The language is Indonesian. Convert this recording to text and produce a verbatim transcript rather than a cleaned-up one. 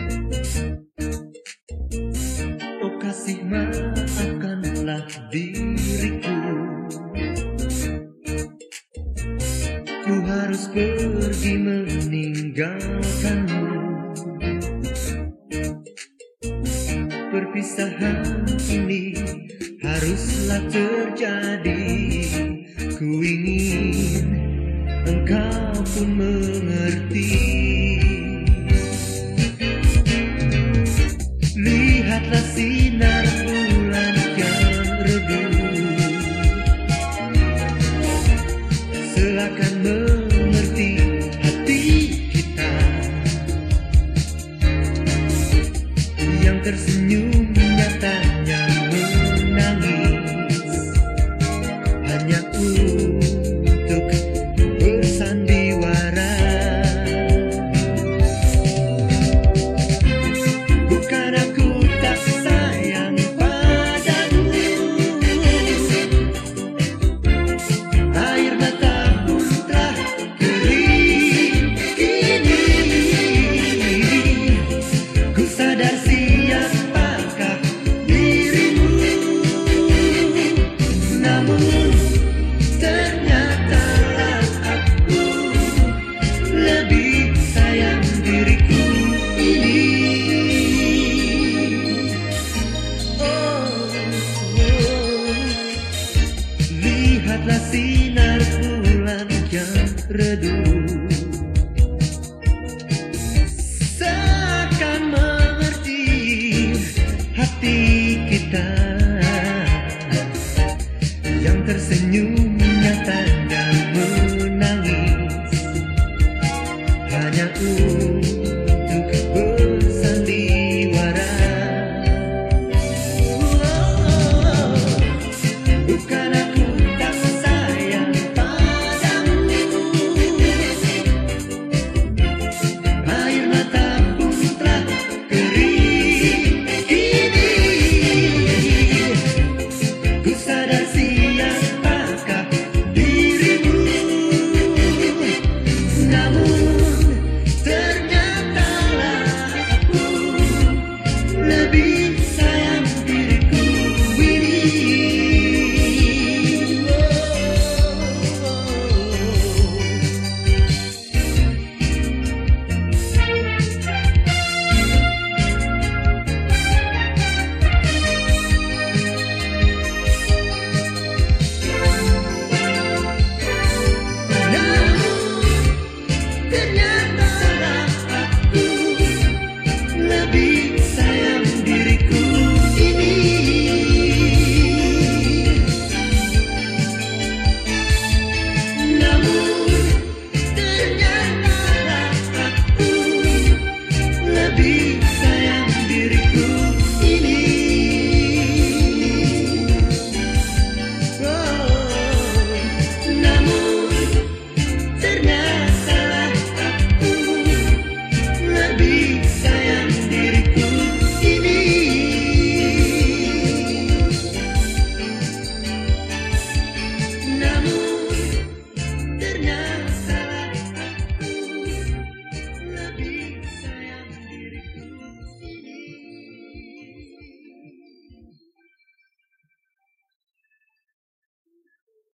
Oh kasih, maafkanlah diriku. Ku harus pergi meninggalkanmu. Perpisahan ini haruslah terjadi. Ku ingin engkau pun mengerti. Lihatlah sinar bulan yang redup, seakan mengerti hati kita yang tersenyum nyatanya menangis hanya untuk bersandiwara. Bukan aku tak sayang padamu, air mata pun telah kering kini. Ku sadar siapakah dirimu, namun ternyatalah aku lebih sayang diriku ini. Oh, oh. Lihatlah sinar bulan yang redup, seakan mengerti hati kita yang tersenyum nyata dan menangis hanya untuk bersandiwara. Oh, bukan aku tak sayang padamu, air mata pun telah kering kini. Ku sadar siapakah dirimu, namun ternyatalah aku lebih sayang diriku ini. Ternyatalah aku lebih sayang diriku ini. Namun ternyatalah aku lebih